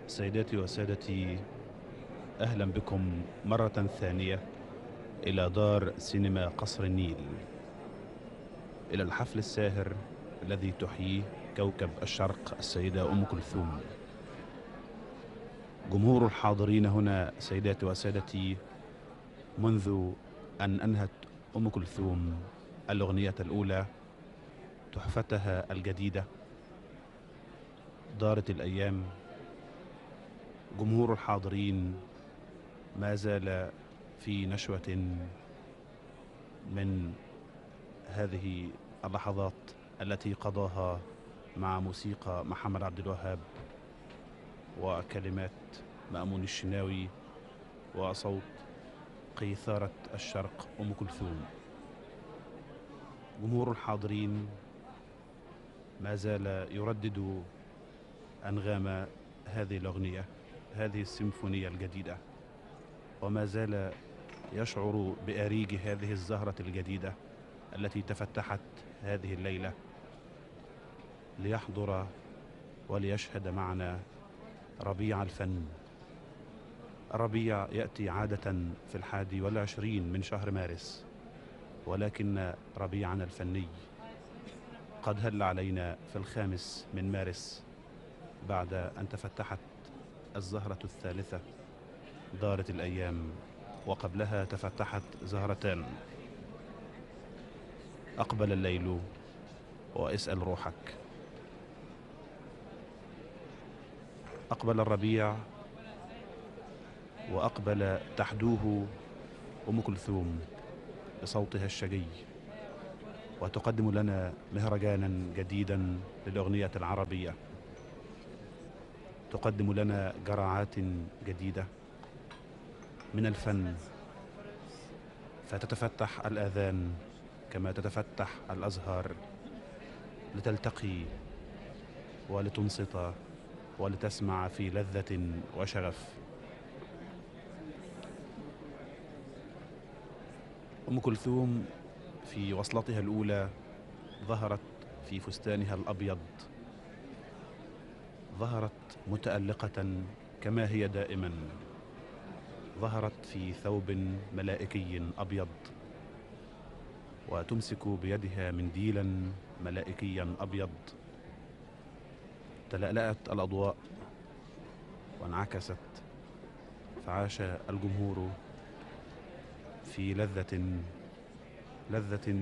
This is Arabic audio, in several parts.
سيداتي وسادتي، أهلا بكم مرة ثانية إلى دار سينما قصر النيل، إلى الحفل الساهر الذي تحييه كوكب الشرق السيدة أم كلثوم. جمهور الحاضرين هنا سيداتي وسادتي، منذ أن أنهت أم كلثوم الأغنية الأولى، تحفتها الجديدة، دارت الأيام. جمهور الحاضرين ما زال في نشوة من هذه اللحظات التي قضاها مع موسيقى محمد عبد الوهاب وكلمات مأمون الشناوي وصوت قيثارة الشرق أم كلثوم. جمهور الحاضرين ما زال يردد أنغام هذه الأغنية، هذه السيمفونية الجديدة، وما زال يشعر بأريج هذه الزهرة الجديدة التي تفتحت هذه الليلة ليحضر وليشهد معنا ربيع الفن. الربيع يأتي عادة في 21 من شهر مارس، ولكن ربيعنا الفني قد هل علينا في 5 من مارس، بعد أن تفتحت الزهرة الثالثة دارت الأيام، وقبلها تفتحت زهرتان: أقبل الليل واسأل روحك. أقبل الربيع وأقبل تحدوه أم كلثوم بصوتها الشجي، وتقدم لنا مهرجانا جديدا للأغنية العربية، تقدم لنا جرعات جديدة من الفن، فتتفتح الآذان كما تتفتح الأزهار لتلتقي ولتنصت ولتسمع في لذة وشغف. أم كلثوم في وصلتها الأولى ظهرت في فستانها الأبيض، ظهرت متألقة كما هي دائما، ظهرت في ثوب ملائكي أبيض، وتمسك بيدها منديلا ملائكيا أبيض. تلألأت الأضواء وانعكست، فعاش الجمهور في لذة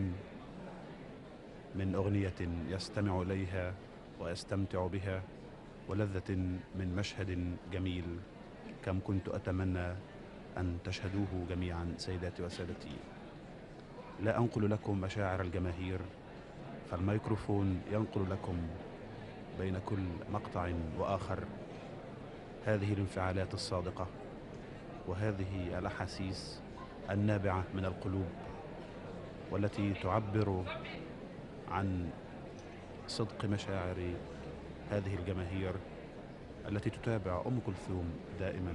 من أغنية يستمع إليها ويستمتع بها، ولذة من مشهد جميل كم كنت أتمنى أن تشهدوه جميعا سيداتي وسادتي. لا أنقل لكم مشاعر الجماهير، فالميكروفون ينقل لكم بين كل مقطع وآخر هذه الانفعالات الصادقة وهذه الأحاسيس النابعة من القلوب، والتي تعبر عن صدق مشاعر هذه الجماهير التي تتابع أم كلثوم دائما،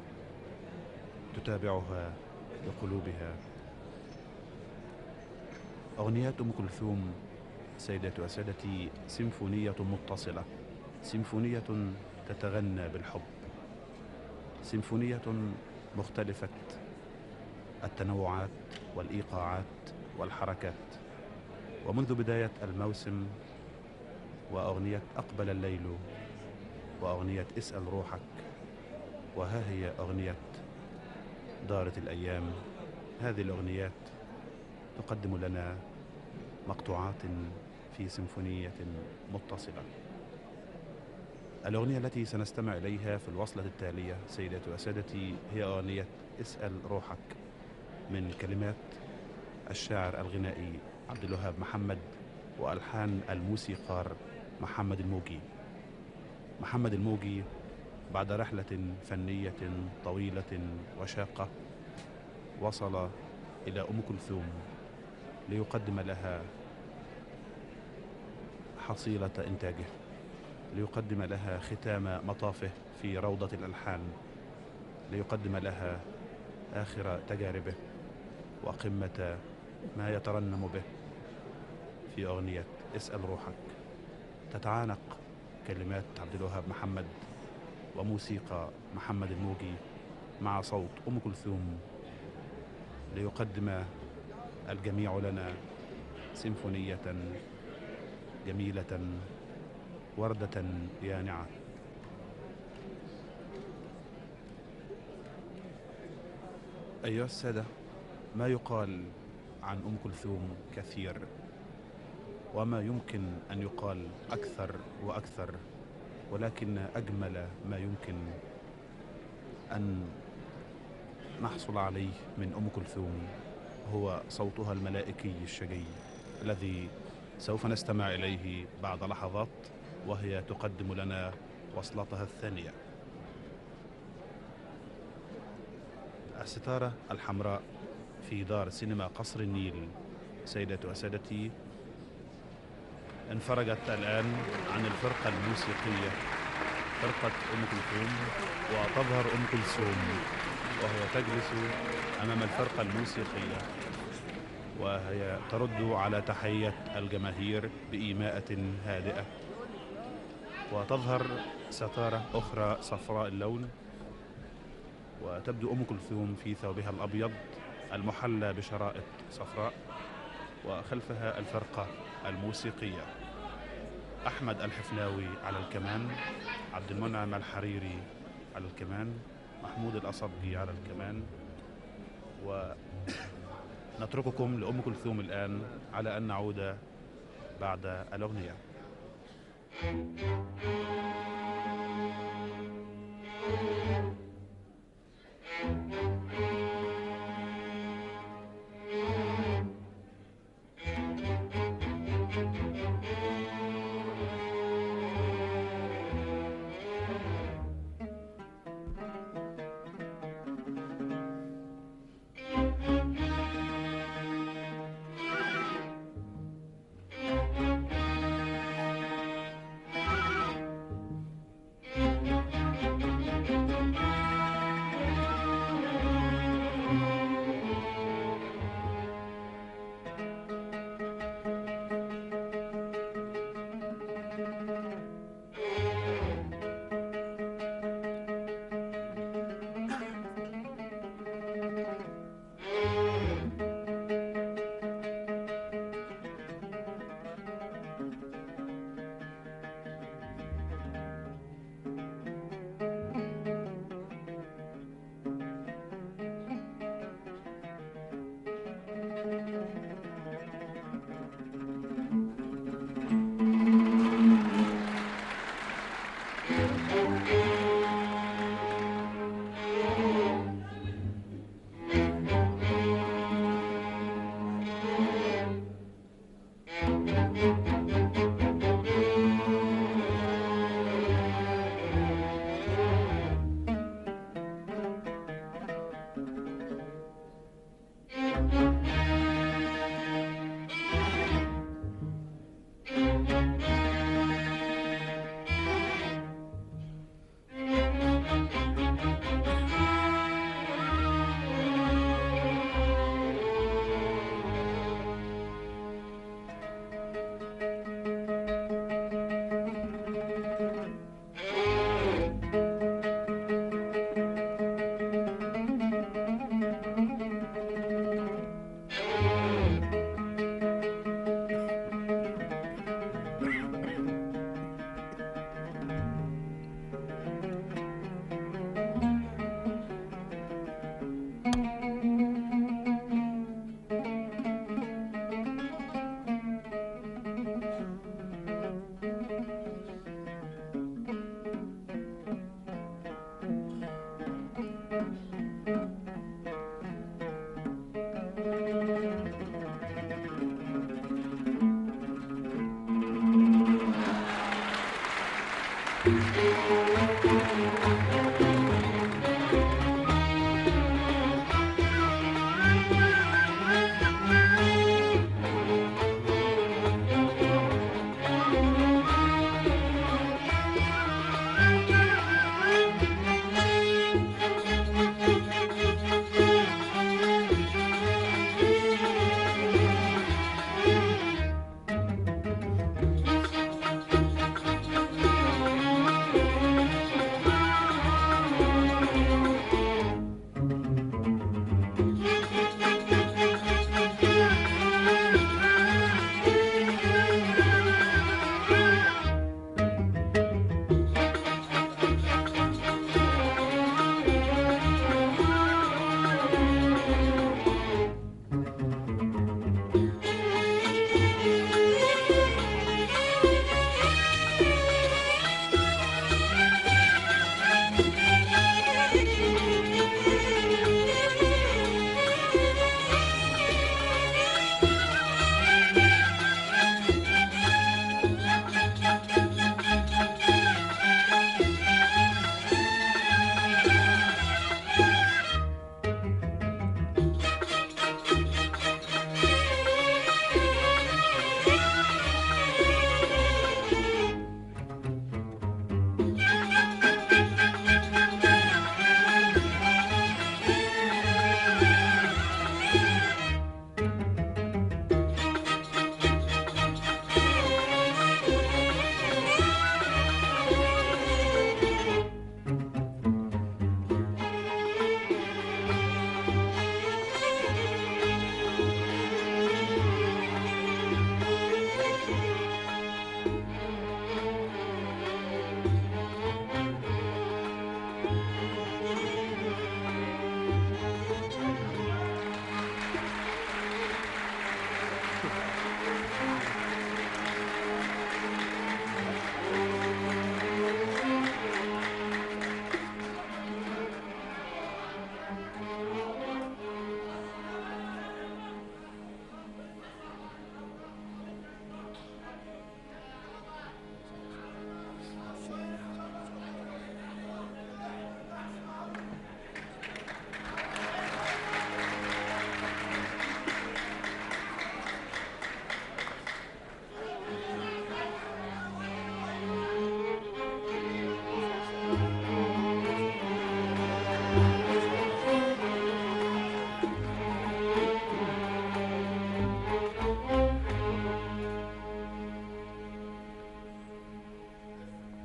تتابعها بقلوبها. أغنيات أم كلثوم سيداتي وسادتي سيمفونية متصلة، سيمفونية تتغنى بالحب، سيمفونية مختلفة التنوعات والإيقاعات والحركات. ومنذ بداية الموسم وأغنية أقبل الليل وأغنية اسأل روحك، وها هي أغنية دارت الأيام، هذه الأغنيات تقدم لنا مقطوعات في سيمفونية متصلة. الأغنية التي سنستمع إليها في الوصلة التالية سيداتي وسادتي هي أغنية اسأل روحك، من كلمات الشاعر الغنائي عبد الوهاب محمد وألحان الموسيقار محمد الموجي. محمد الموجي بعد رحلة فنية طويلة وشاقة وصل إلى أم كلثوم ليقدم لها حصيلة إنتاجه، ليقدم لها ختام مطافه في روضة الألحان، ليقدم لها آخر تجاربه وقمة ما يترنم به في أغنية اسأل روحك. تتعانق كلمات عبد الوهاب محمد وموسيقى محمد الموجي مع صوت أم كلثوم، ليقدم الجميع لنا سيمفونية جميلة وردة يانعة. أيها السادة، ما يقال عن أم كلثوم كثير، وما يمكن أن يقال أكثر وأكثر، ولكن أجمل ما يمكن أن نحصل عليه من أم كلثوم هو صوتها الملائكي الشجي الذي سوف نستمع إليه بعد لحظات، وهي تقدم لنا وصلتها الثانية. الستارة الحمراء في دار سينما قصر النيل سيداتي وسادتي انفرجت الآن عن الفرقة الموسيقية، فرقة أم كلثوم، وتظهر أم كلثوم وهي تجلس أمام الفرقة الموسيقية، وهي ترد على تحية الجماهير بإيماءة هادئة. وتظهر ستارة أخرى صفراء اللون، وتبدو أم كلثوم في ثوبها الأبيض المحلى بشرائط صفراء، وخلفها الفرقة الموسيقية. أحمد الحفناوي على الكمان، عبد المنعم الحريري على الكمان، محمود الأصبجي على الكمان. ونترككم لأم كلثوم الآن على أن نعود بعد الأغنية.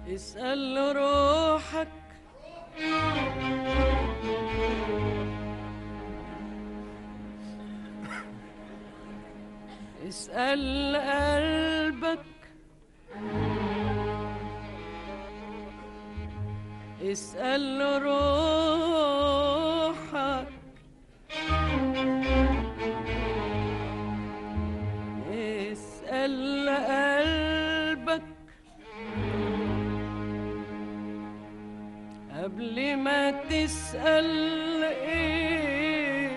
اسأل روحك اسأل قلبك اسأل روحك اسأل قلبك قبل ما تسأل ايه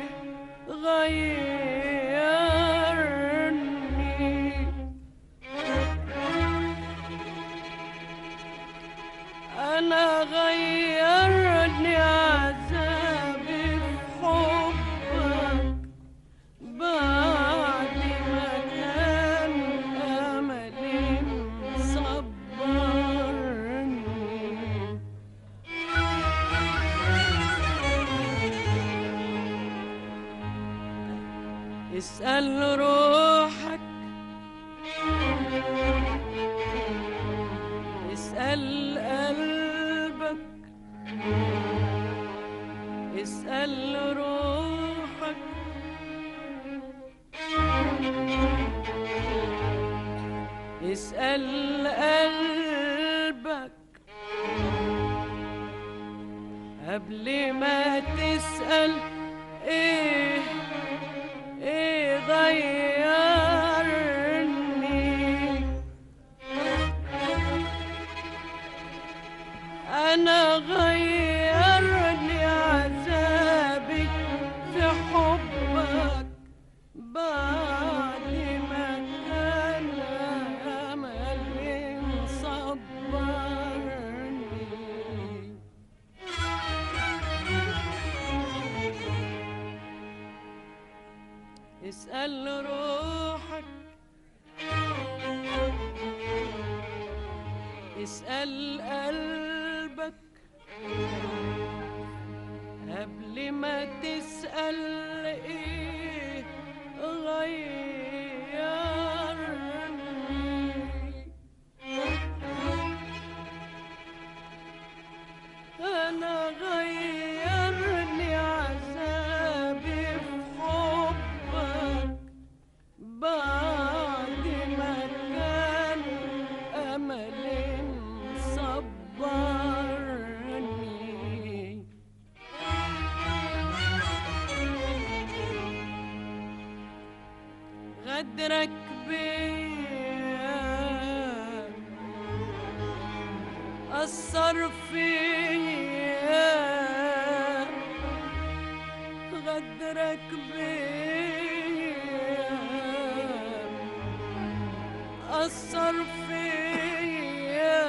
غيرني. أنا غيرني عذابي في حبك بعد ما كان أملي مصبرني. اسأل روحك اسأل قلبك اسأل روحك اسأل قلبك قبل ما تسأل ايه غيرني. أنا غيرني عذابي في حبك بعد ما كان أملي مصبرني. اسأل روحك اسأل قلبك قبل ما تسأل ايه غيرني. أنا غيرني عذابي في حبك بعد ما كان أملي مصبرني. غدرك بيا أثر فيا غدرك بيا أثر فيا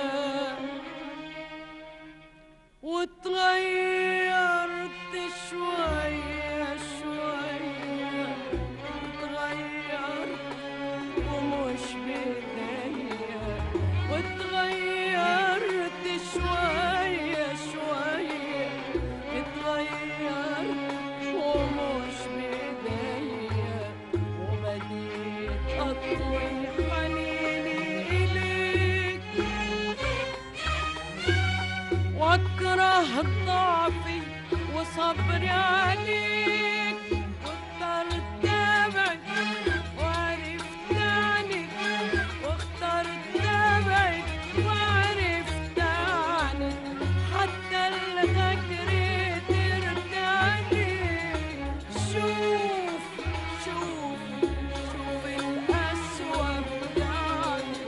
واتغيرت شوية شوية اتغيرت ومش بإيديا واتغيرت شوية شوية اتغيرت ومش بإيديا وبديت أطوي حنيني إليك واكره ضعفي وصبري عليك واخترت ابعد وعرفت عنك واخترت ابعد وعرفت عنك حتى الغدر ترجعني. شوف شوف شوف القسوة بتاعتي.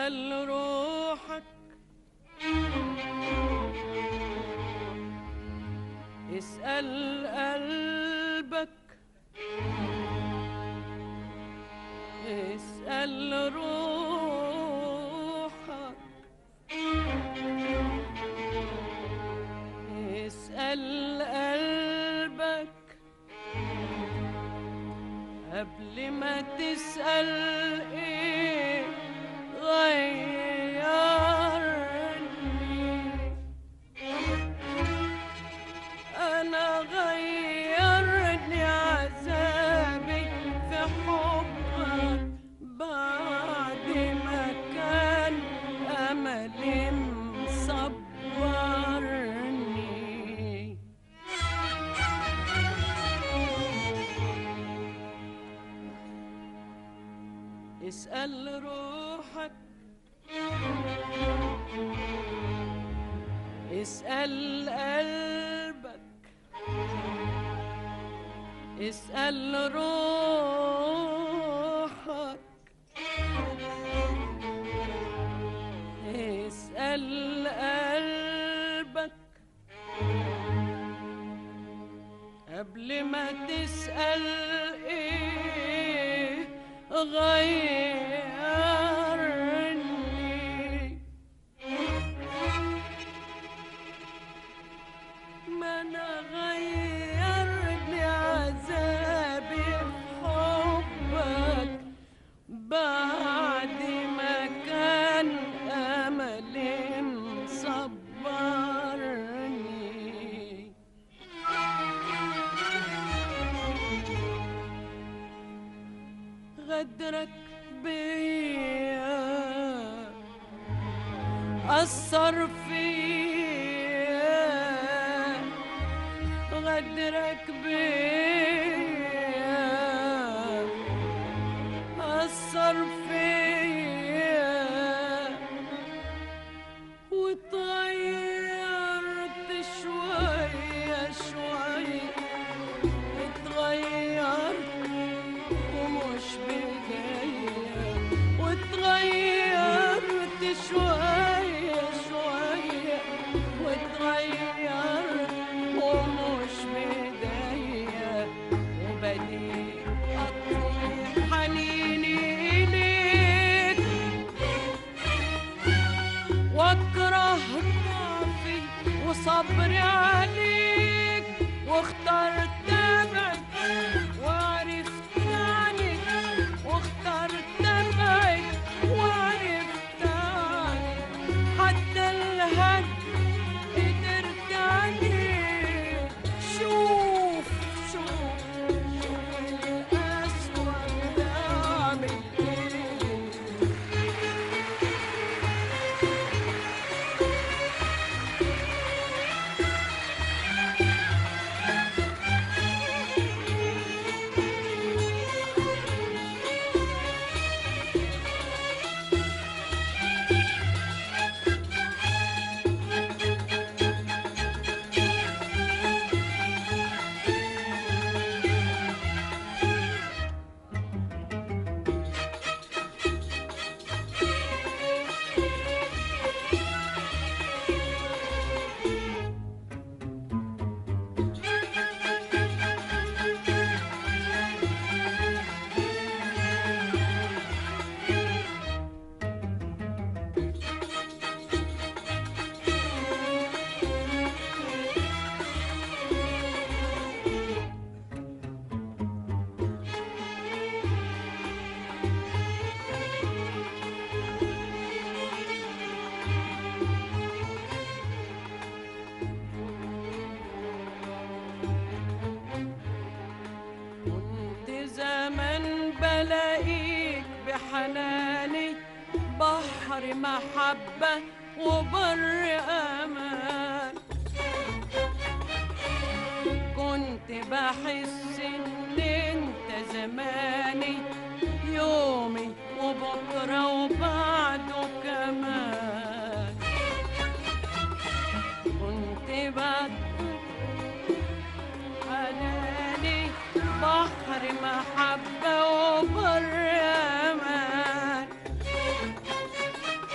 اسأل روحك، اسأل قلبك، اسأل روحك، اسأل قلبك قبل ما تسأل ايه غيرني. أنا غيرني عذابي في حبك بعد ما كان أملي مصبرني. اسأل روحك، اسأل قلبك، اسأل روحك، اسأل قلبك قبل ما تسأل ايه غيرني. ما انا غيرني عذابي في حبك بعد ما كان املي مصبرني. غدرك بيا أثر فيا، غدرك بيا أثر فيا، واتغيرت شوية شوية، اتغيرت ومش بداية، واتغيرت شوية شوية، واتغيرت ومش بداية، وبديت أطيح حنيني إليك واكره ضعفي وصبري عليك، واخترت ابعد وعرفت عنك، واخترت ابعد وعرفت عنك، حتى الهد قدرت عليك. شوف شوف شوف الأسوأ ده عامل ايه. بلاقيك بحناني بحر محبة وبر أمان، كنت بحس إن أنت زماني يومي وبكرة وبعده كمان، كنت حناني بحر محبة وبر أمان،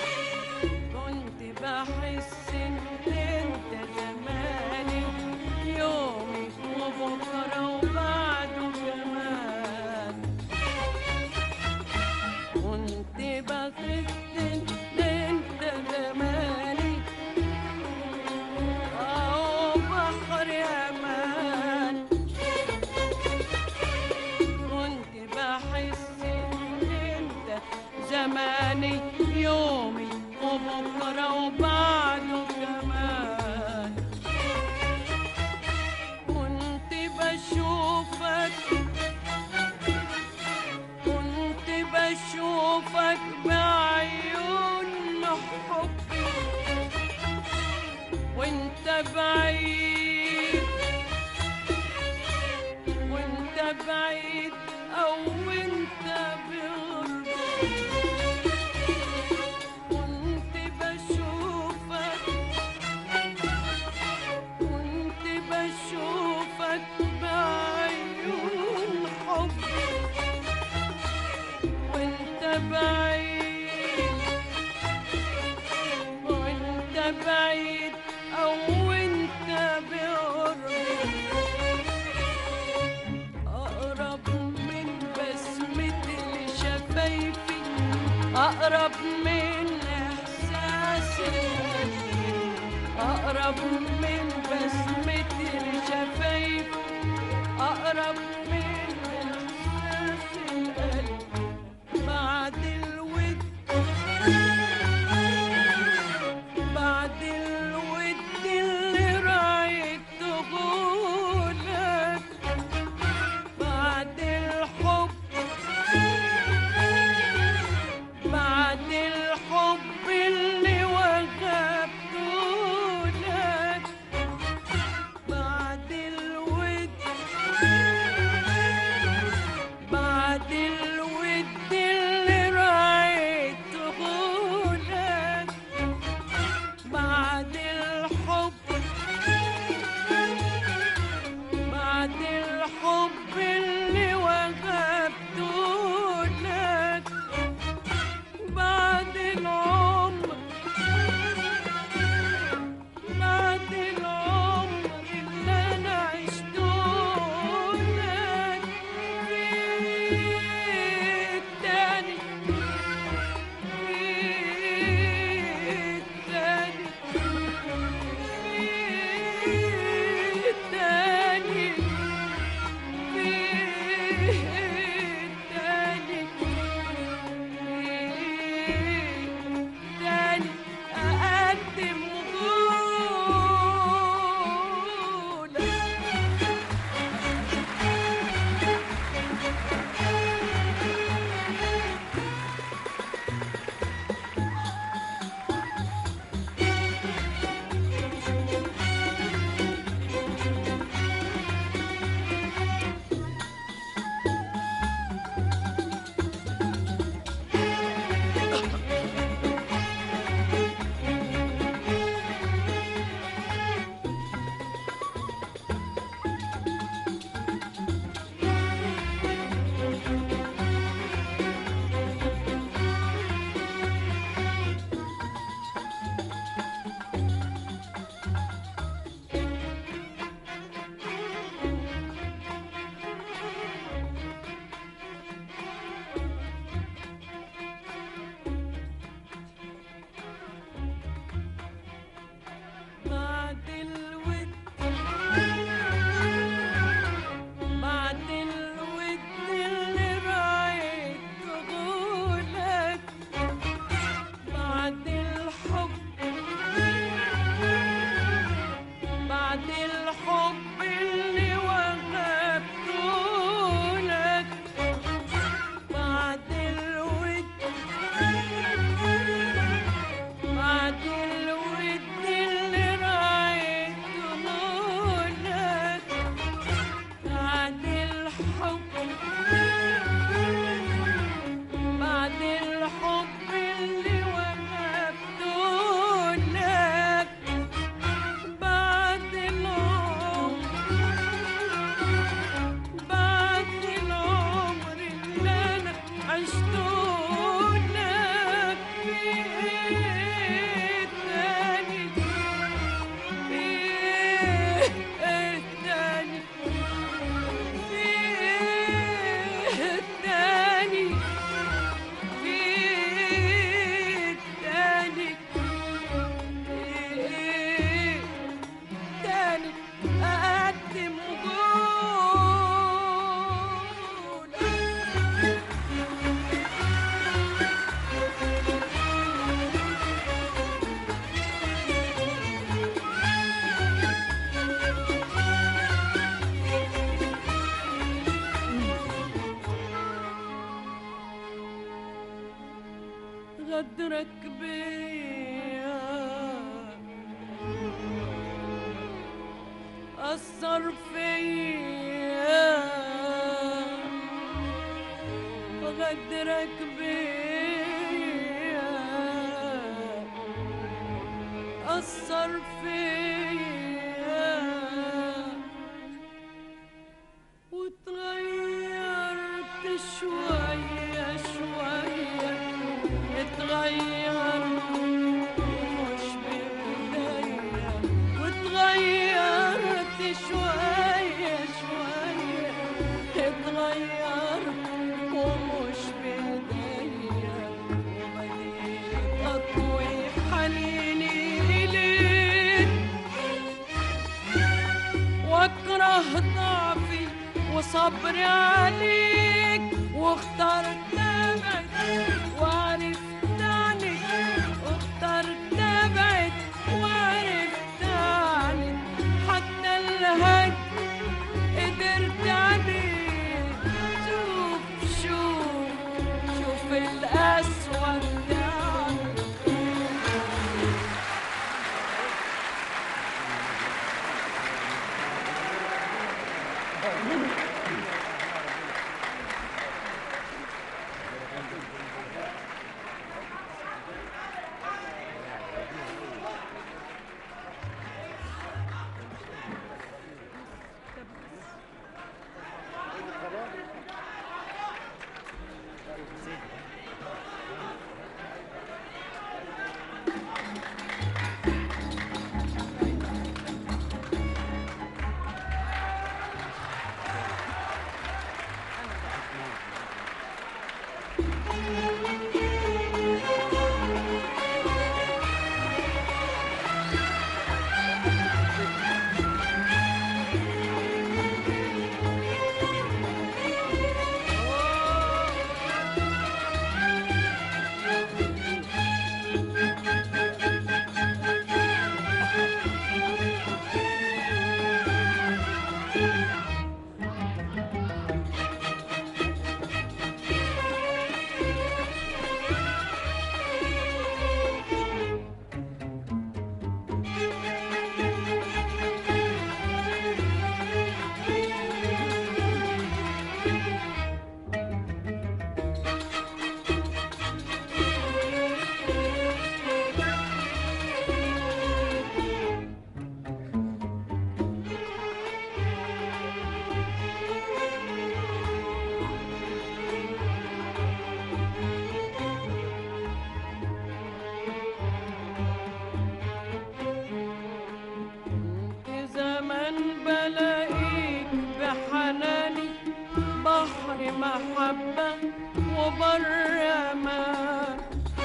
بعيد وانت بعيد او انت بغربة كنت بشوفك كنت بشوفك بعيون حب وانت بعيد وانت بعيد او انت بقرب اقرب من بسمة شفايفي اقرب من احساس القلب اقرب من بسمة شفايفي اقرب من احساس القلب بعد الود بعد الود اللي رايته لك بعد الحب بعد الحب اللي وهبته لك بعد الود بعد الود اللي رايته لك بعد الحب بعد الحب اللي وهبته لك بعد العمر بعد العمر اللي انا عشته لك في التاني في التاني في التاني في التاني تاني أقدم قولك بعد الود بعد الود اللي رايته لك بعد الحب بعد الحب اللي وهبته لك بعد الود بعد الود اللي رايته لك بعد الحب بعد الحب اللي وهبته لك بعد العمر بعد العمر اللي انا عشته لك في التاني في التاني في التاني في التاني تاني أقدم غدرك بيا أثر فيا غدرك بيا، أثر فيا وتغيرت شوية شوية، اتغيرت مش بإيديا، وتغيرت شوية شوية، اتغيرت ومش بإيديا، وبديت أطوي حنيني إليك واكره ضعفي وصبري عليك، واخترت ابعد وعرفت عنك، واخترت ابعد وعرفت عنك، حتى الهج قدرت عليه. شوف شوف شوف القسوة بتاعتك. محبة وبر أمان،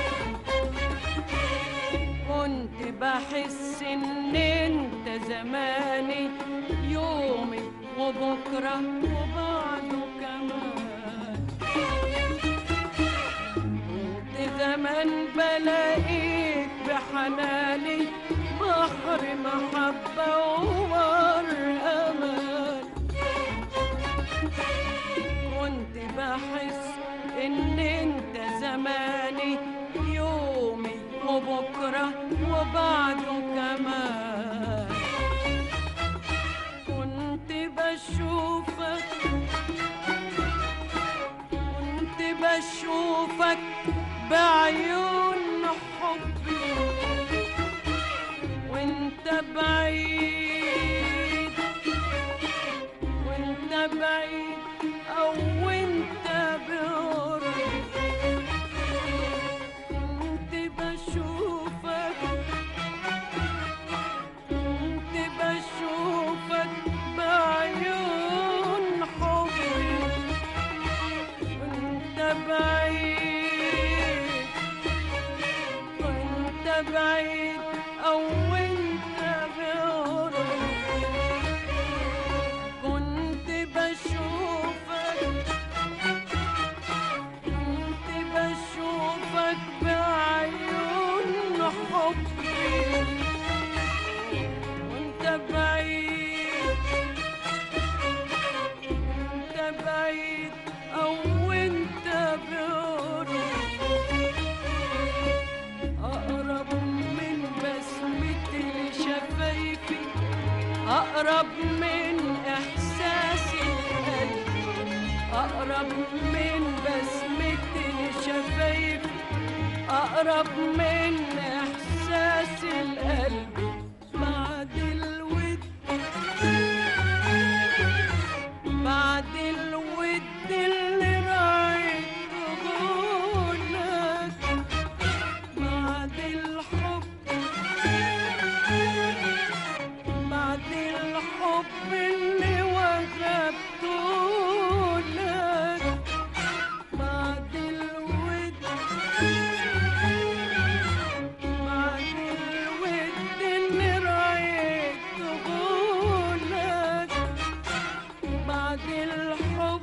كنت بحس إن أنت زماني، يومي وبكرة وبعده كمان. كنت زمان بلاقيك بحناني، بحر محبة وبر أمان، كنت بحس إن أنت زماني، يومي وبكرة وبعده كمان. كنت بشوفك بعيون حبي وانت بعيد، وانت بعيد أو وانت بقرب. كنت بشوفك بعيون حبي وانت بعيد، وانت بعيد أو وانت بقرب. أقرب من إحساس القلب، أقرب من بسمة الشفايف، أقرب من إحساس القلب. بعد الود، بعد الود اللي رايته لك، بعد الحب، بعد الحب اللي وهبته لك، بعد الود، بعد الود اللي رايته لك، بعد الحب،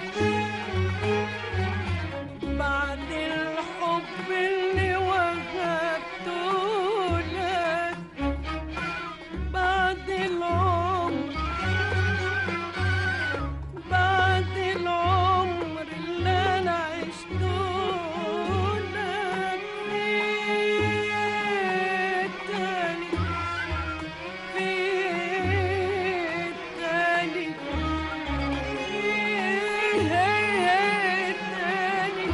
بعد الحب اللي وهبته لك، بعد العمر، بعد العمر اللي انا عشته لك. فيك تاني، فيك تاني، فيك تاني،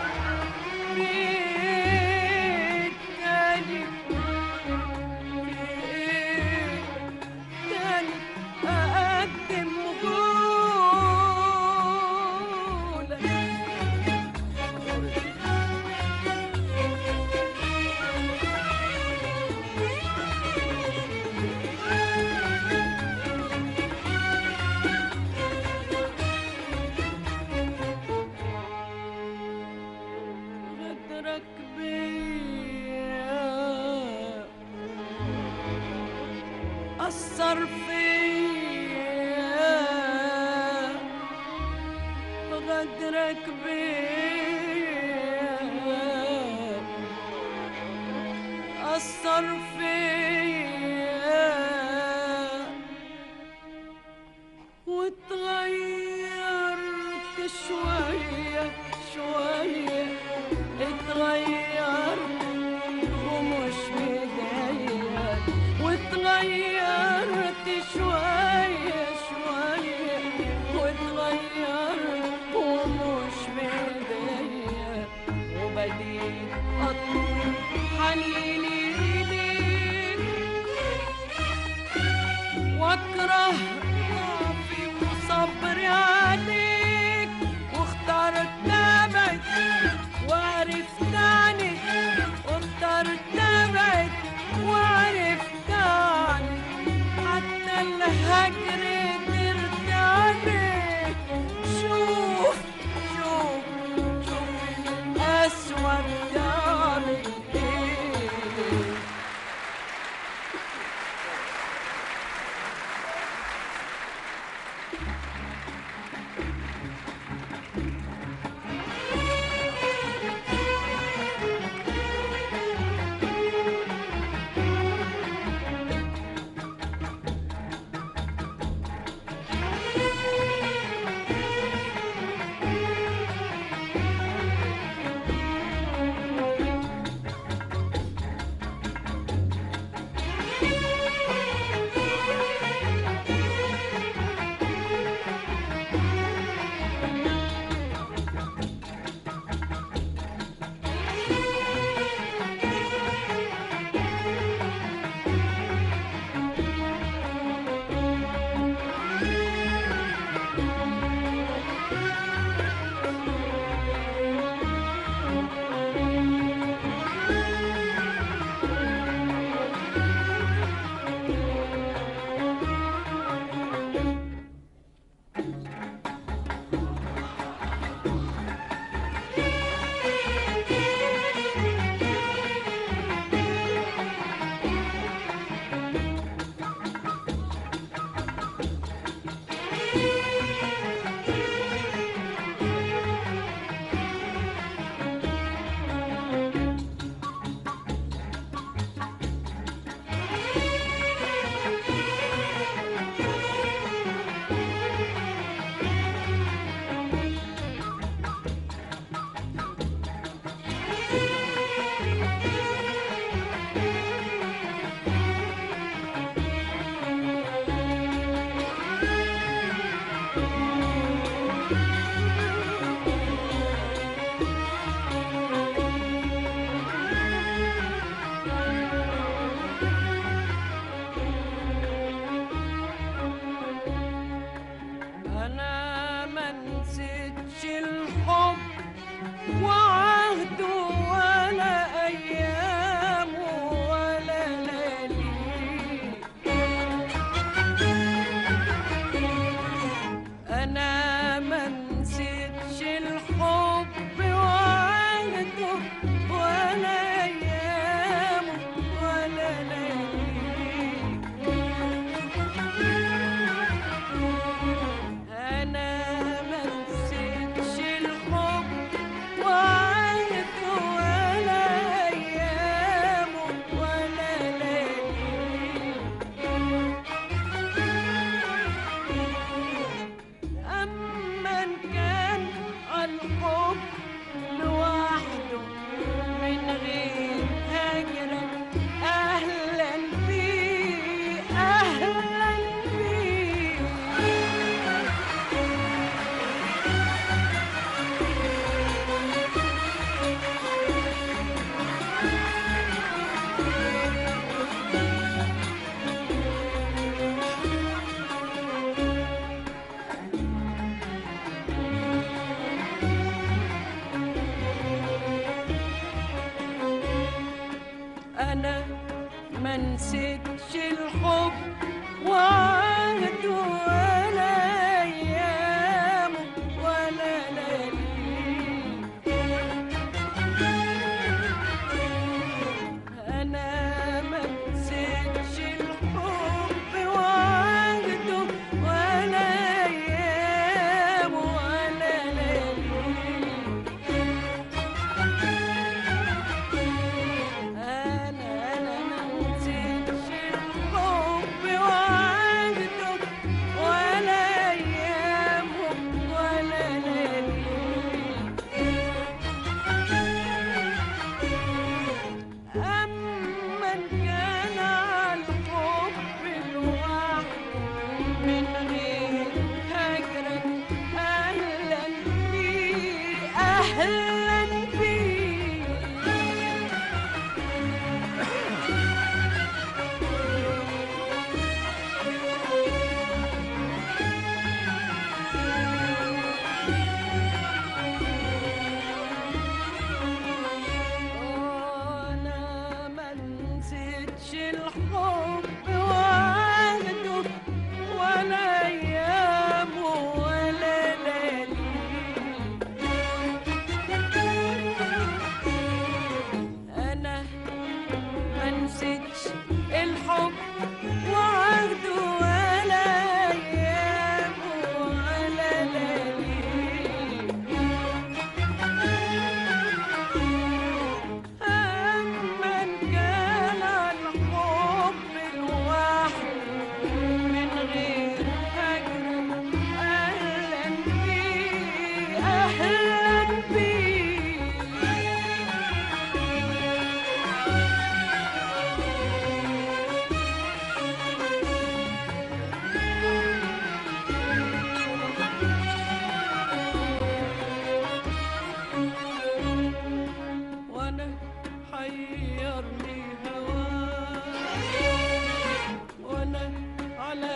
فيك تاني، تاني أقدم وجودك. غدرك بيا أثر فيا، غدرك بيا أثر فيا، واتغيرت شوية شوية، اتغيرت ومش مضايقك، واتغيرت شوية شوية، واتغيرت ومش مضايقك، وبديت أطلب حنيني إليك، واكره ضعفي وصبري عليك، واخترت ابعد وعرفت عنك، واخترت ابعد وعرفت عنك، حتى الهجر قدرت عليك. شوف شوف شوف الأسود تعمل ايه.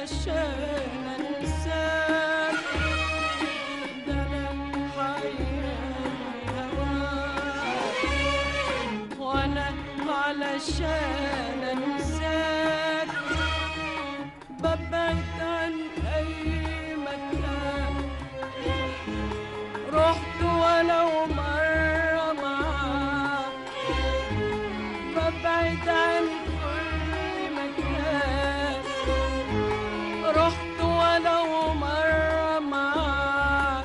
علشان انساك، ده انا حيراني هواك، وانا علشان انساك ببعد عن اي مكان رحت ولو مرة معاك، ببعد عن كل مكان رحت ولو مرة معاك،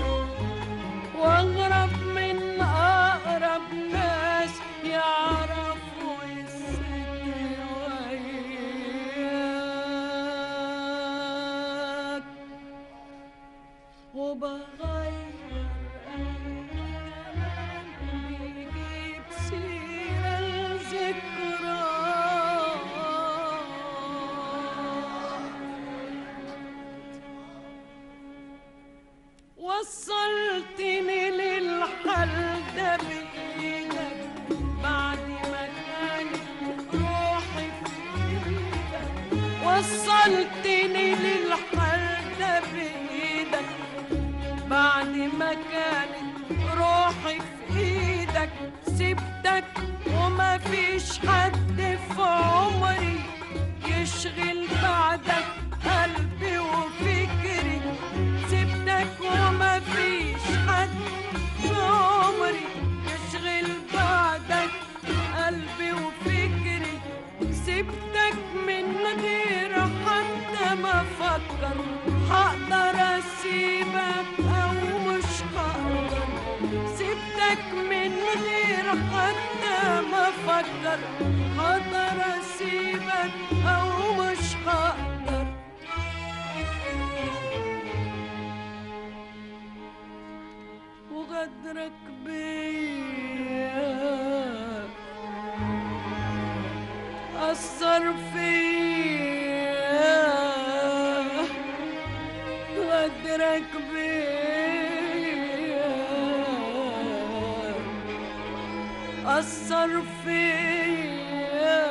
واغرب من اقرب ناس يعرفوا الستر وياك، وبغير بيجيب سيرة الذكرى، وصلتني للحل ده بإيدك بعد ما كانت روحي في إيدك، وصلتني للحل ده بإيدك بعد ما كانت روحي في ايدك، سبتك وما فيش حد في عمري يشغل بعدك قلبي وفكري، سبتك وما فيش حد في عمري يشغل بعدك قلبي وفكري، سبتك من غير حتى ما افكر هقدر اسيبك او مش هقدر، سبتك من غير حتى ما افكر هقدر اسيبك او مش هقدر، وغدرك بيا أثر فيا، غدرك بيا أثر فيا،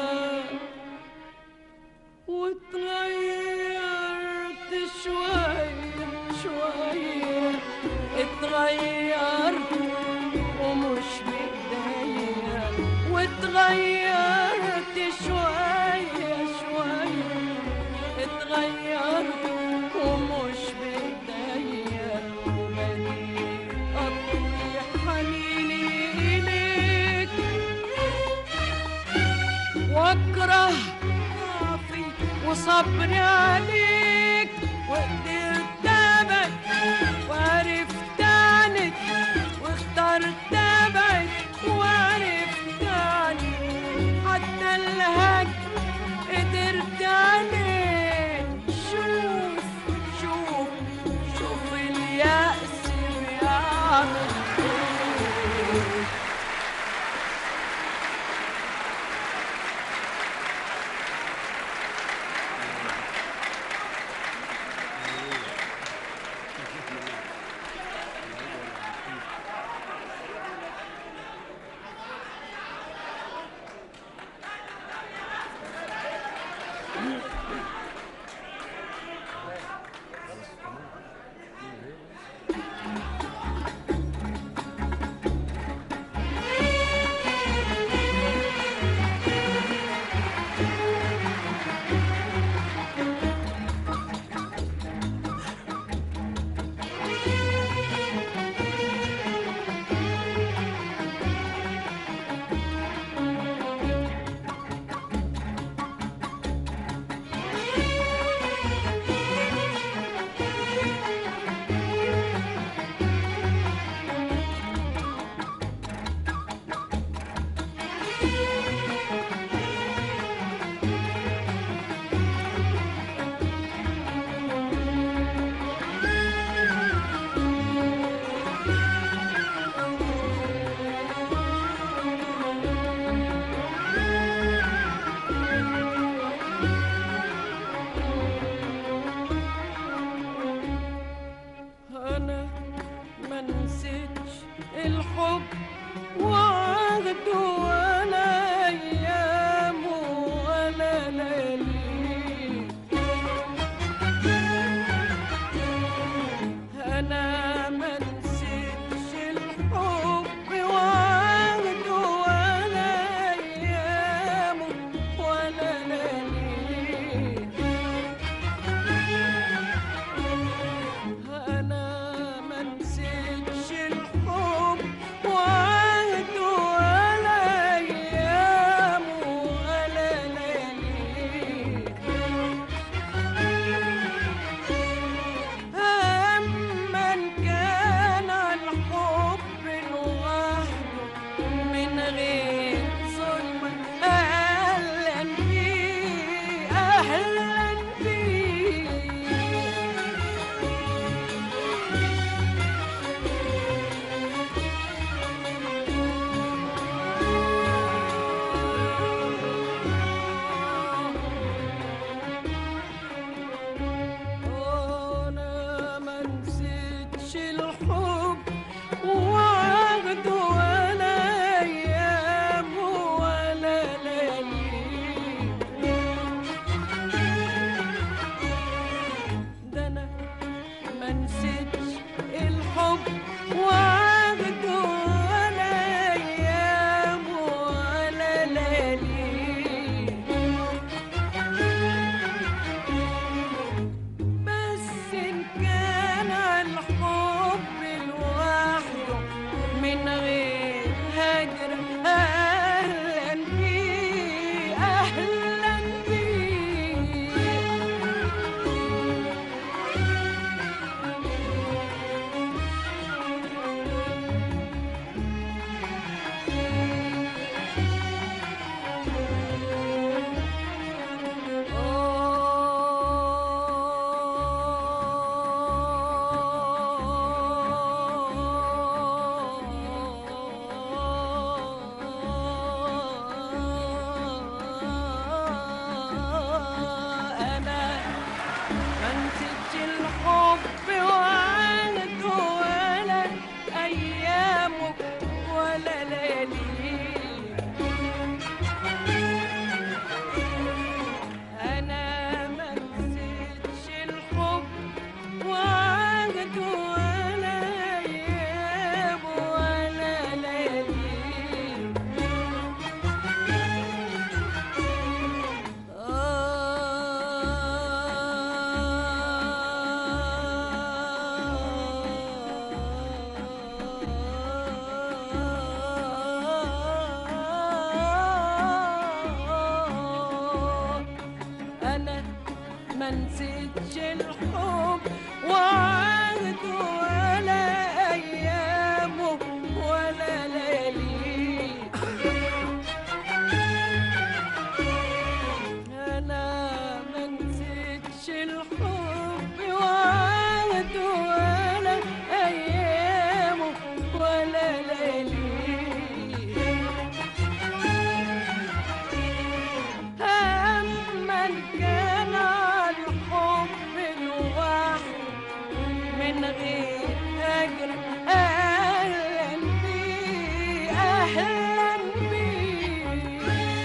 واتغيرت شوية شوية، اتغيرت ومش بإيديا، واتغيرت شوية شوية، اتغيرت ومش بإيديا، وبديت أطوي حنيني إليك، واكره ضعفي وصبري عليك، وقدرت ابعد وعرفت عنك، واخترت ابعد وعرفت عنك، حتى الهجر قدرت عليه، شوف شوف شوف اليأس بيعمل ايه. ما نسيتش الحب وعهده ولا أيامه ولا لياليه. أنا ما نسيتش الحب وعهده ولا أيامه ولا لياليه. أما كان الحب الواحد من غير أجر أهلا بيه أهلا بيه.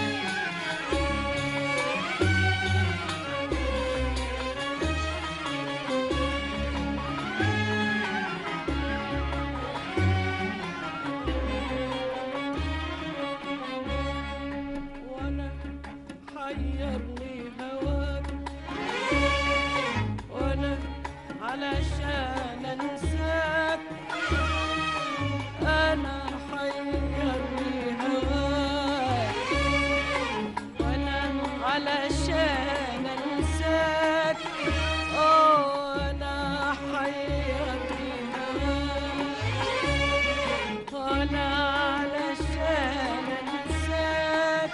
وأنا حيرني هواك وأنا علشان أنساك. أنا حيرني هواك وأنا علشان أنساك. أنا حيرني هواك وأنا علشان أنساك.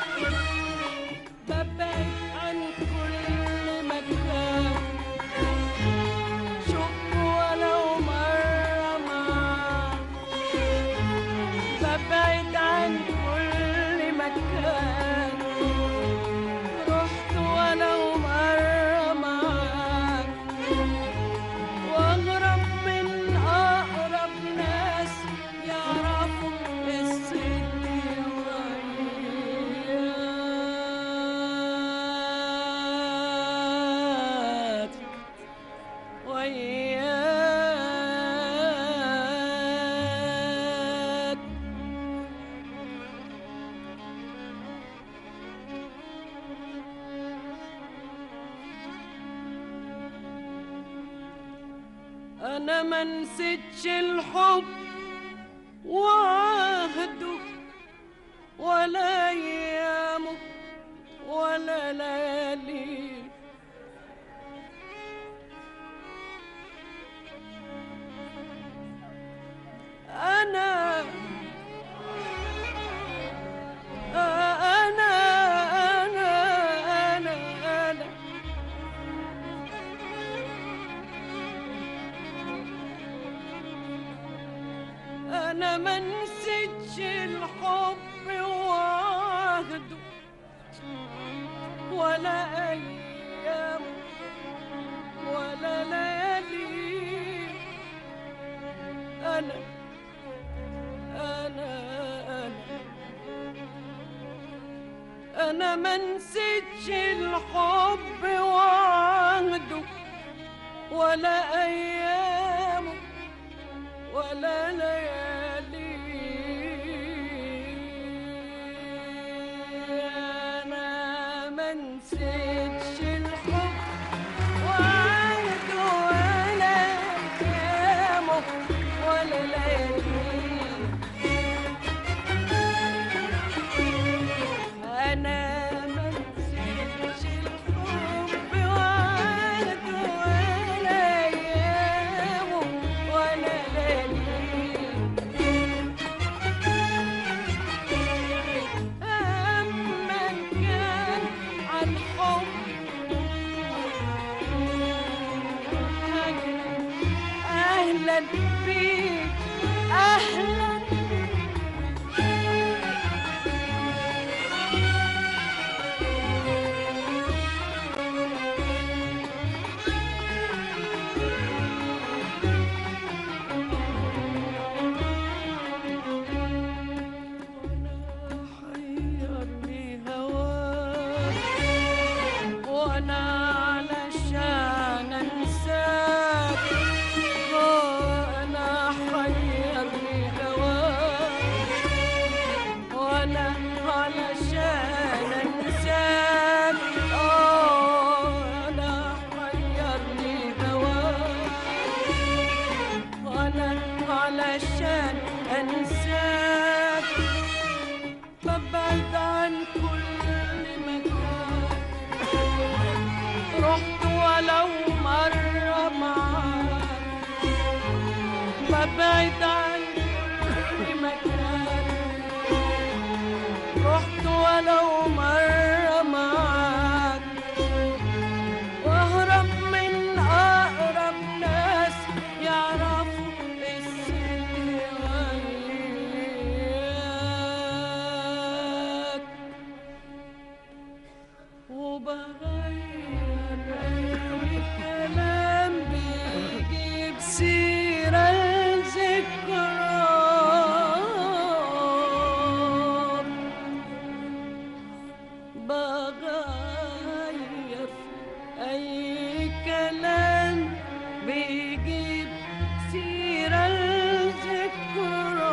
ببعد عن كل مكان شوف ولو مرة معاك. ببعد عن كل مكان رحت ولو مرة معاك. واغرب من أقرب ناس يعرفوا قصتي وياك. أنا ما نسيتش الحب وعهده ولا أيامه ولا لياليه. أنا أنا أنا أنا أنا أنا ما نسيتش الحب وعهده ولا أيامه ولا لياليه. أنا أنا ما نسيتش الحب وعهده ولا أيامه ولا لياليه. أنا ما نسيتش الحب وعهده ولا أيامه ولا لياليه. أنا ما نسيتش الحب وعهده ولا أيامه ولا لياليه. أما كان عن حب أهلا بيك أهلا حيرني هواك وأنا علشان أنساك. أنا حيرني هواك وأنا علشان أنساك. أنا حيرني هواك وأنا علشان أنساك. ببعد عن كل مكان رحت ولو مرة معاك ببعد عن كل مكان رحت ولو مرة معاك واهرب من اقرب ناس يعرفوا قصتي وياك وبغير اي كلام بيجيب سيرة الذكرى بغير أي كلام بيجيب سيرة الذكرى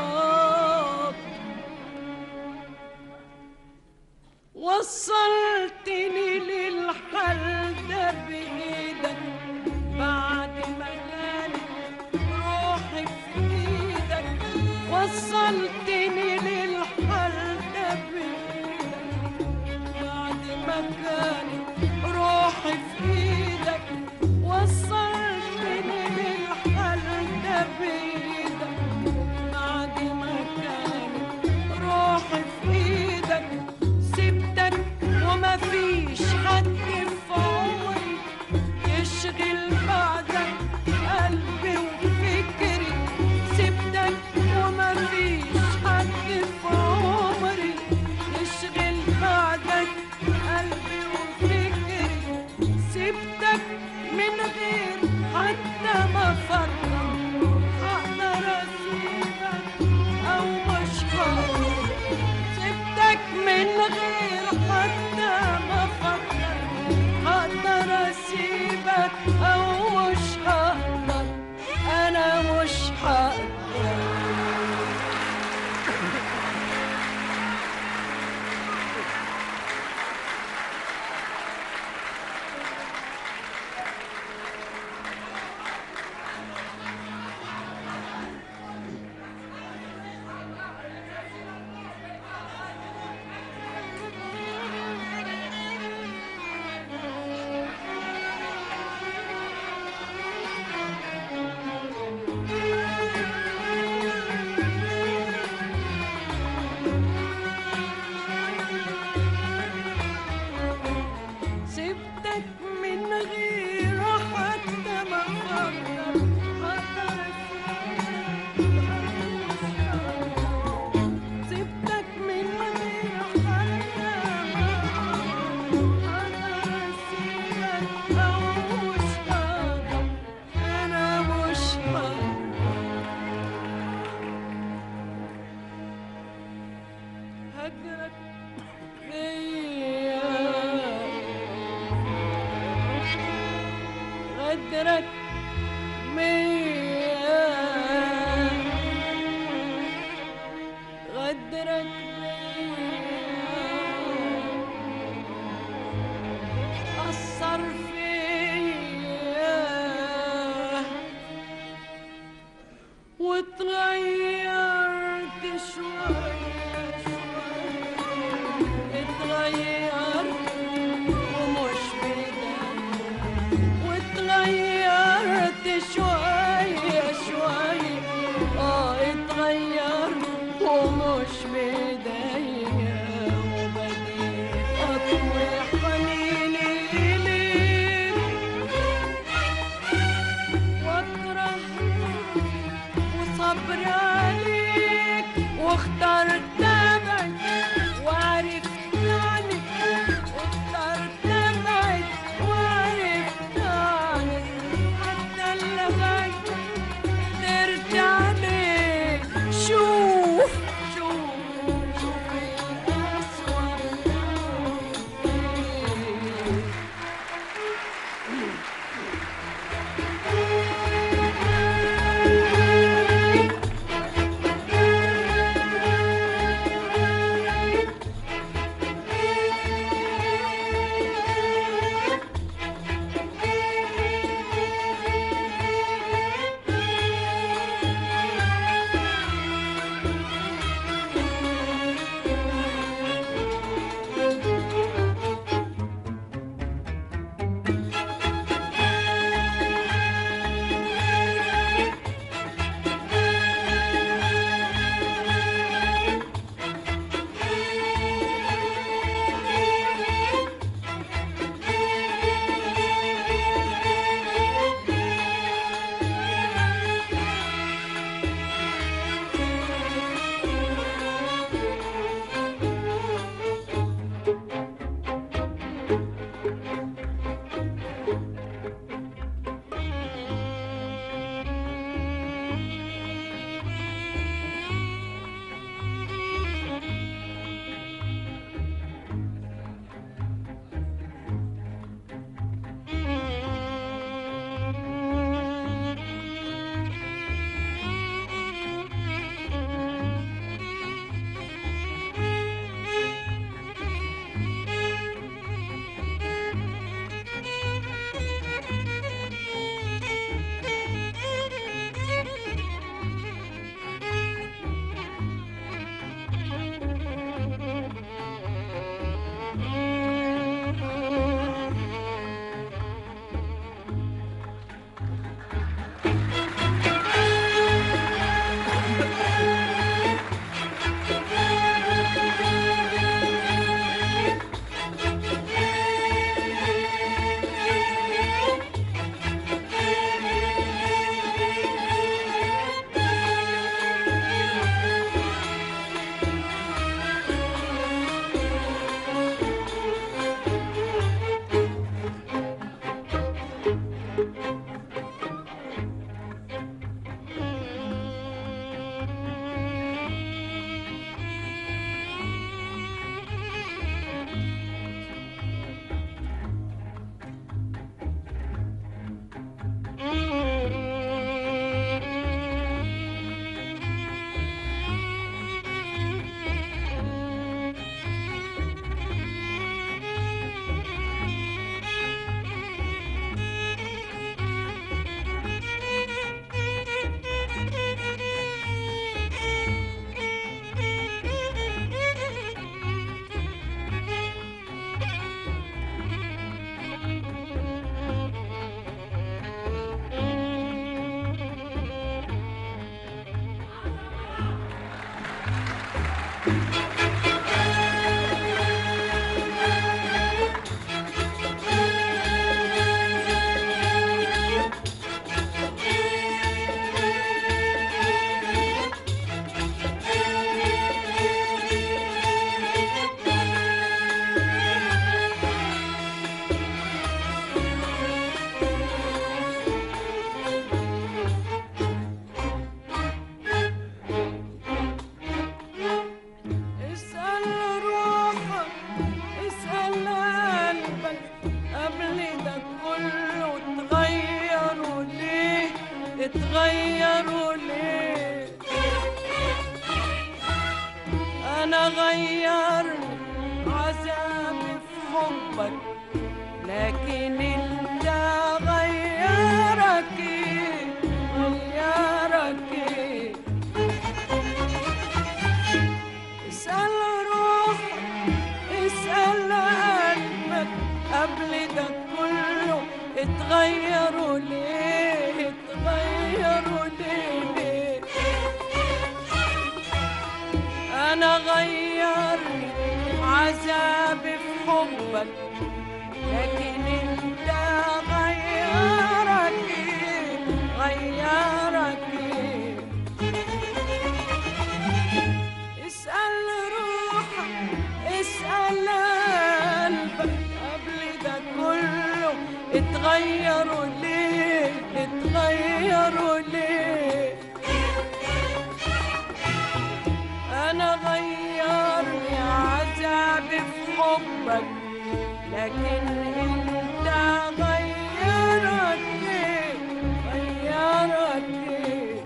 وصلتني للحل ده بإيدك بعد ما كانت روحي في إيدك وصلتني للحل ده بإيدك بعد ما كانت روحي في ايدك وصلتني للحل ده بايدك بعد ما كانت روحي في ايدك سبتك وما فيش حد في عمري يشغل بعدك قلبي وفكري سبتك وما فيش حد في عمري يشغل بعدك قلبي وفكري سبتك من غير حتى ما افكر اقدر اسيبك او مش هقدر سبتك من غير حتى ما افكر اقدر اسيبك او مش هقدر انا مش هقدر سبتك من غير حتى ما افكر اقدر سبتك من غير حتى ما اقدر اسيبك او مش هقدر انا مش هقدر هجرك فيا غدرك بيا غدرك بيا أثر فيا واتغيرت شوية اتغيرت ومش بداية واتغيرت شوية اتغيرت ومش بداية وبديت أطوي حنيني إليك واكره وصبر عليك واخترت ابعد وعرفت عنك واخترت ابعد وعرفت عنك حتى اللي اتغيروا ليه؟ أنا غيرني عذابي في حبك، لكن انت غيرك ايه؟ غيرك ايه؟ اسأل روحك، اسأل قلبك، قبل ده كله اتغيروا ليه؟ اتغيروا ليه؟ أنا غيرني عذابي في حبك، لكن انت غيرك ايه؟ غيرك ايه؟ اسأل روحك، اسأل قلبك، قبل ده كله اتغيروا ليه؟ اتغيروا ليه؟ أنا غيرني عذابي في حبك، لكن انت غيرك ايه؟ غيرك ايه؟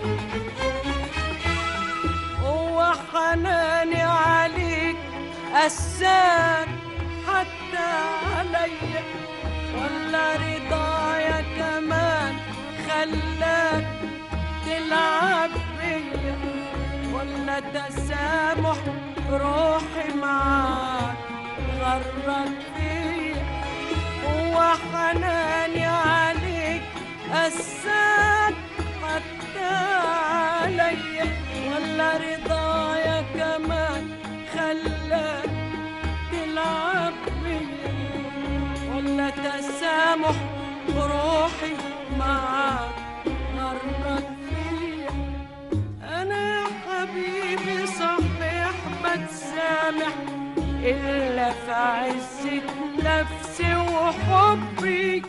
هو حناني عليك قساك حتى عليا، ولا رضايا كمان خلاك تلعب بيا، ولا تسامح روحي معاك غرك فيا؟ هو حناني عليك قساك حتى عليا، ولا رضايا كمان خلاك تلعب بيا، ولا تسامح روحي معاك غرك فيا؟ أنا يا حبيبي صحيح بتسامح، إلا في عزة نفسي وحبي،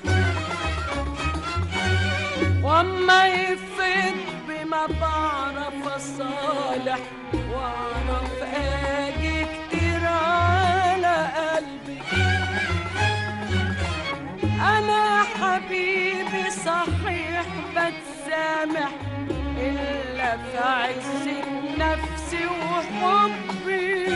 وأما يفيد بما بعرف أصالح، وأعرف أجي كتير على قلبي. أنا حبيبي صحيح بتسامح، إلا في عزة نفسي وحبي،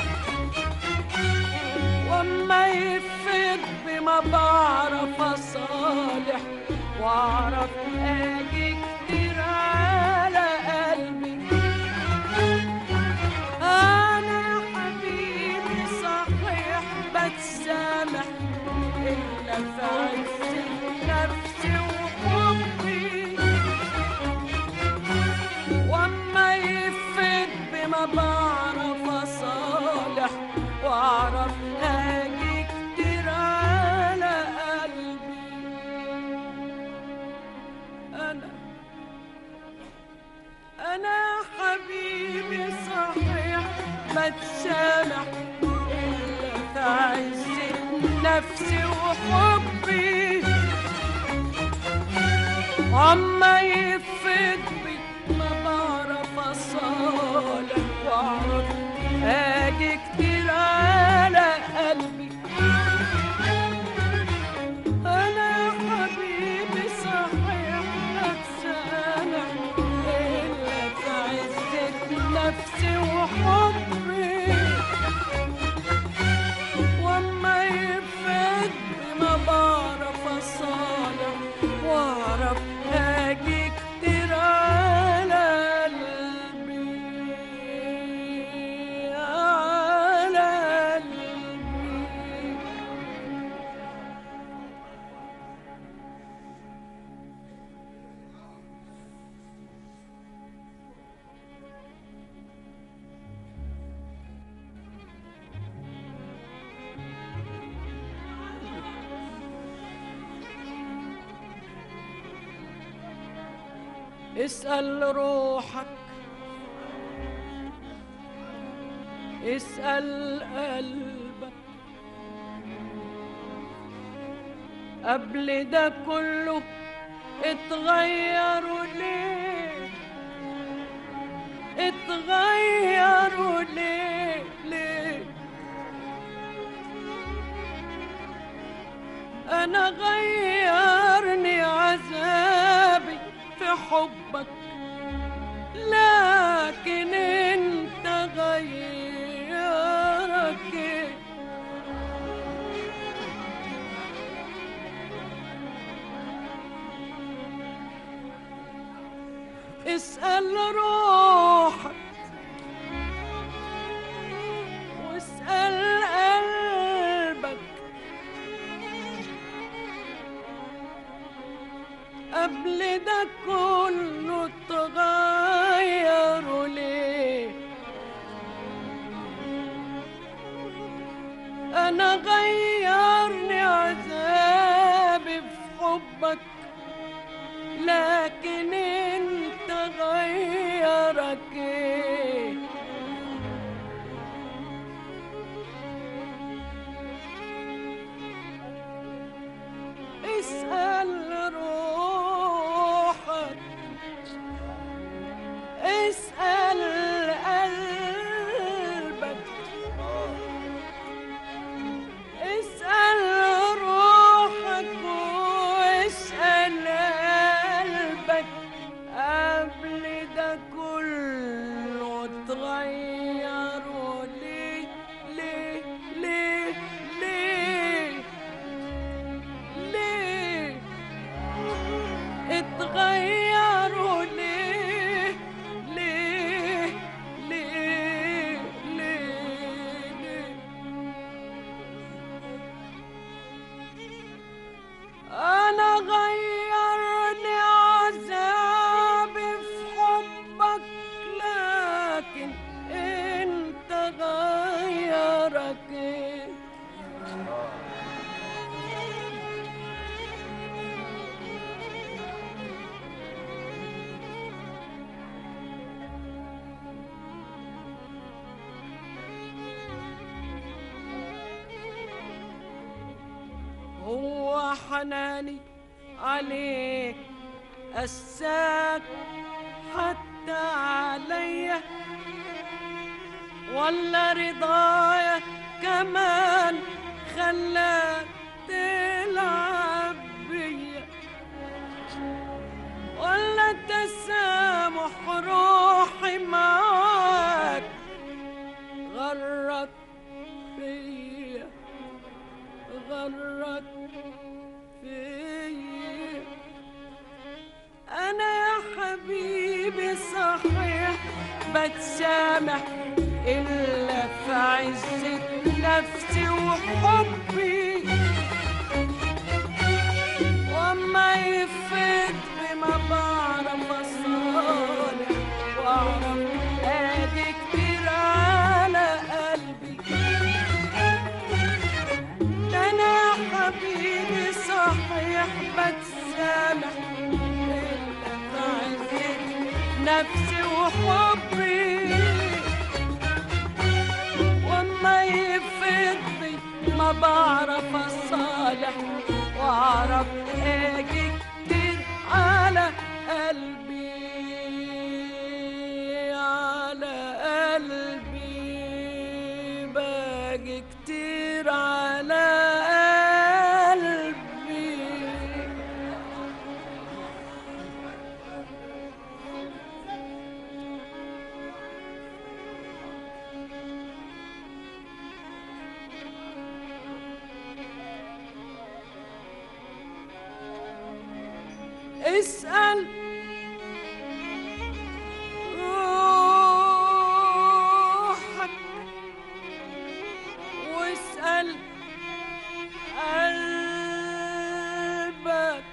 وأما يفيد بما بعرف أصالح، وأعرف أجي كتير على قلبي. أنا حبيبي صحيح بتسامح، إلا في عزة نفسي وحبي، وأما يفيد بما بعرف أصالح، وأعرف أجي كتير على قلبي. أنا حبيبي صحيح بتسامح، إلا في عزة نفسي وحبي، وأما يفيد بما بعرف أصالح، وأعرف أجي كتير على قلبي. أنا حبيبي صحيح بتسامح، إلا في عزة نفسي وحبي، وأما يفيد بما بعرف أصالح، وأعرف أجي كتير على قلبي، على قلبي. اسأل روحك، اسأل قلبك، قبل ده كله اتغيروا ليه؟ اتغيروا ليه؟ ليه؟ أنا غيرني عذابي في اسأل روحك واسأل قلبك قبل ده كله اتغيروا ليه؟ أنا غيرني عذابي في حبك، لكن انت غيرك ايه؟ اسأل روحك، اسأل قلبك، اسأل روحك واسأل قلبك قبل ده كله اتغيروا ليه؟ ليه ليه ليه ليه اتغيروا ليه؟ ليه ليه ليه أنا غيرني عذابي في حبك، لكن انت غيرك ايه؟ هو حناني عليك قساك حتى عليا، ولا رضايا كمان خلاك تلعب بيا، ولا تسامح روحي معاك غرك فيا، غرك فيا. أنا يا حبيبي صحيح بتسامح إلا في عزة نفسي وحبي، وأما يفيد بما بعرف أصالح وأعرف أدي كتير على قلبي. ده أنا يا حبيبي صحيح بتسامح إلا في عزة نفسي وحبي، وأما يفيد بي ما بعرف أصالح وأعرف أجي كتير على قلبي، على قلبي باجي كتير على قلبي. اسأل روحك واسأل قلبك،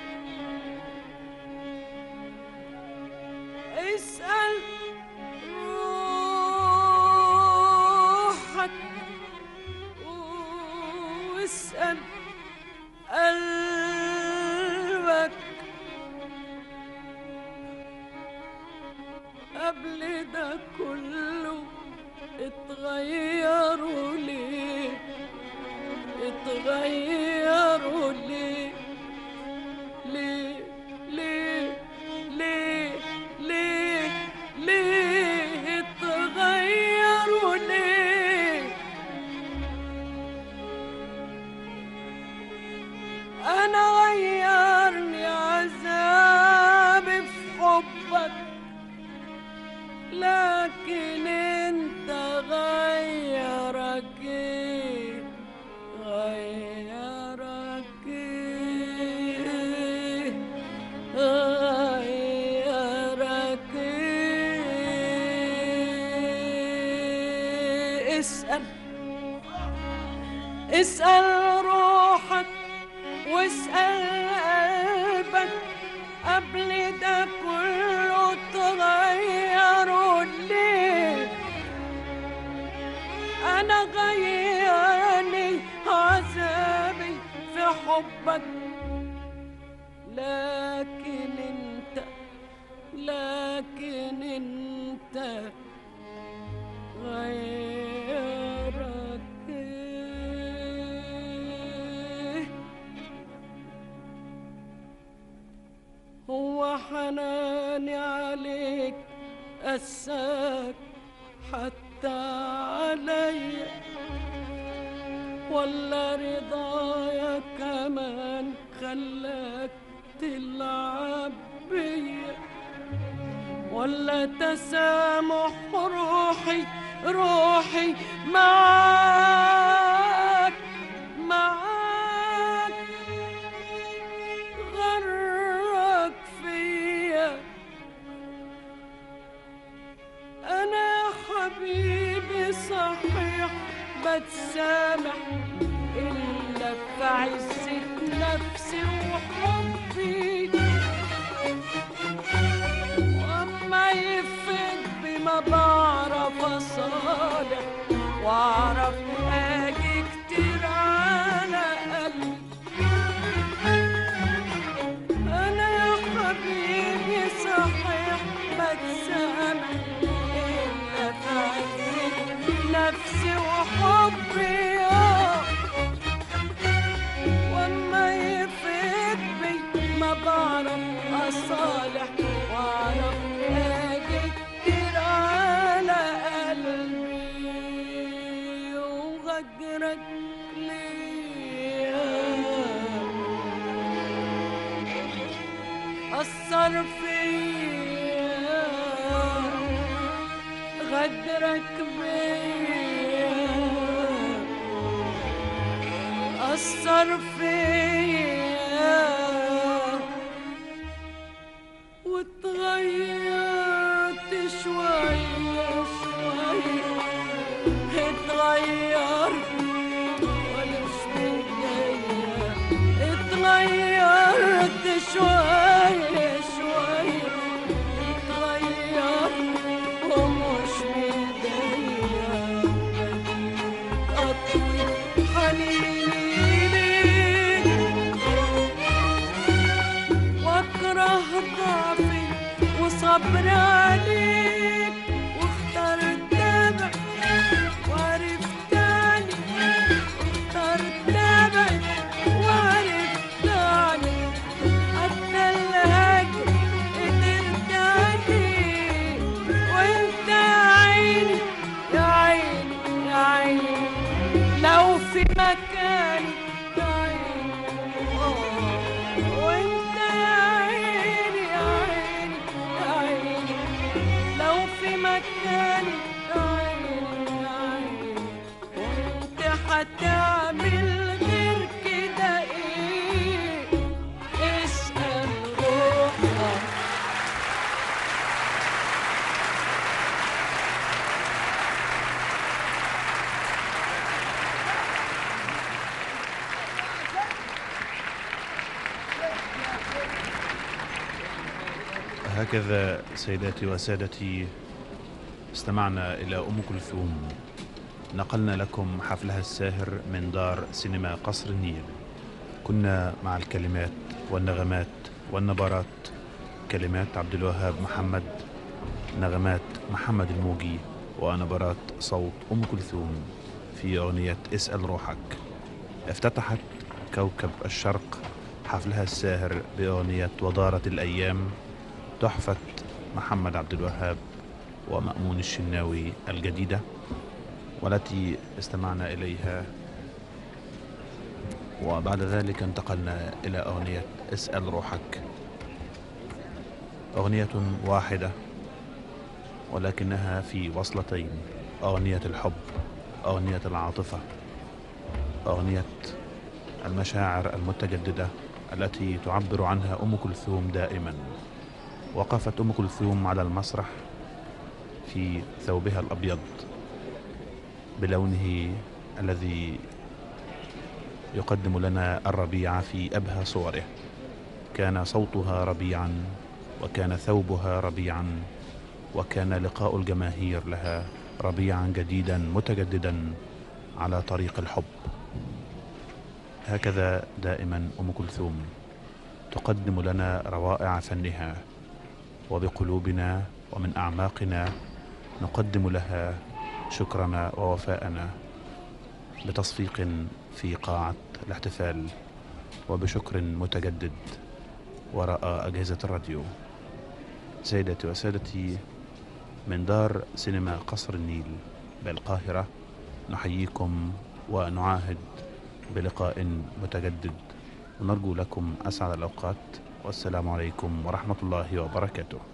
اسأل روحك واسأل قلبك اسأل روحك واسأل قلبك قبل ده كله تغيروا ليه؟ أنا غيرني عذابي في حبك، لكن انت غيرك ايه؟ هو حناني عليك قساك حتى عليا، ولا رضايا كمان خلاك تلعب بيا، ولا تسامح روحي معاك غرك فيا. أنا حبيبي صحيح بتسامح إلا في عزة نفسي وحبي، وأما يفيد بما بعرف أصالح وأعرف أجي كتير على قلبي. أنا يا حبيبي صحيح بتسامح إلا في عزة نفسي وحبي، وأما يفيد بما بعرف أصالح وأعرف أجي كتير على قلبي. وغجرك ليا أثر فيا، غدرك بيا أثر فيا، واتغيرت شوية اتغيرت ومش متضايقة، اتغيرت شوية اتغيرت ومش متضايقة، أطوي حنيني واكره ضعفي وصبر عليك، واخترت تبعد وعرفت عني، واخترت تبعد وعرفت عني، حتى الهجر قدرت عليه. وانت يا عيني يا عيني يا عيني لو في مكاني يا عيني، وانت يا عيني يا عيني يا عيني لو في مكاني يا عيني يا عيني، وانت هتعمل غير كده ايه؟ اسأل روحك. هكذا سيداتي وسادتي استمعنا إلى أم كلثوم، نقلنا لكم حفلها الساهر من دار سينما قصر النيل. كنا مع الكلمات والنغمات والنبرات، كلمات عبد الوهاب محمد، نغمات محمد الموجي، ونبرات صوت أم كلثوم في أغنية اسأل روحك. افتتحت كوكب الشرق حفلها الساهر بأغنية ودارت الأيام، تحفة محمد عبد الوهاب ومأمون الشناوي الجديدة، والتي استمعنا إليها. وبعد ذلك انتقلنا إلى أغنية اسأل روحك، أغنية واحدة ولكنها في وصلتين، أغنية الحب، أغنية العاطفة، أغنية المشاعر المتجددة التي تعبر عنها أم كلثوم دائما. وقفت أم كلثوم على المسرح في ثوبها الأبيض بلونه الذي يقدم لنا الربيع في أبهى صوره. كان صوتها ربيعا، وكان ثوبها ربيعا، وكان لقاء الجماهير لها ربيعا جديدا متجددا على طريق الحب. هكذا دائما أم كلثوم تقدم لنا روائع فنها، وبقلوبنا ومن أعماقنا نقدم لها شكرنا ووفاءنا بتصفيق في قاعة الاحتفال، وبشكر متجدد وراء أجهزة الراديو. سيداتي وسادتي، من دار سينما قصر النيل بالقاهرة نحييكم ونعاهد بلقاء متجدد، ونرجو لكم أسعد الأوقات، والسلام عليكم ورحمة الله وبركاته.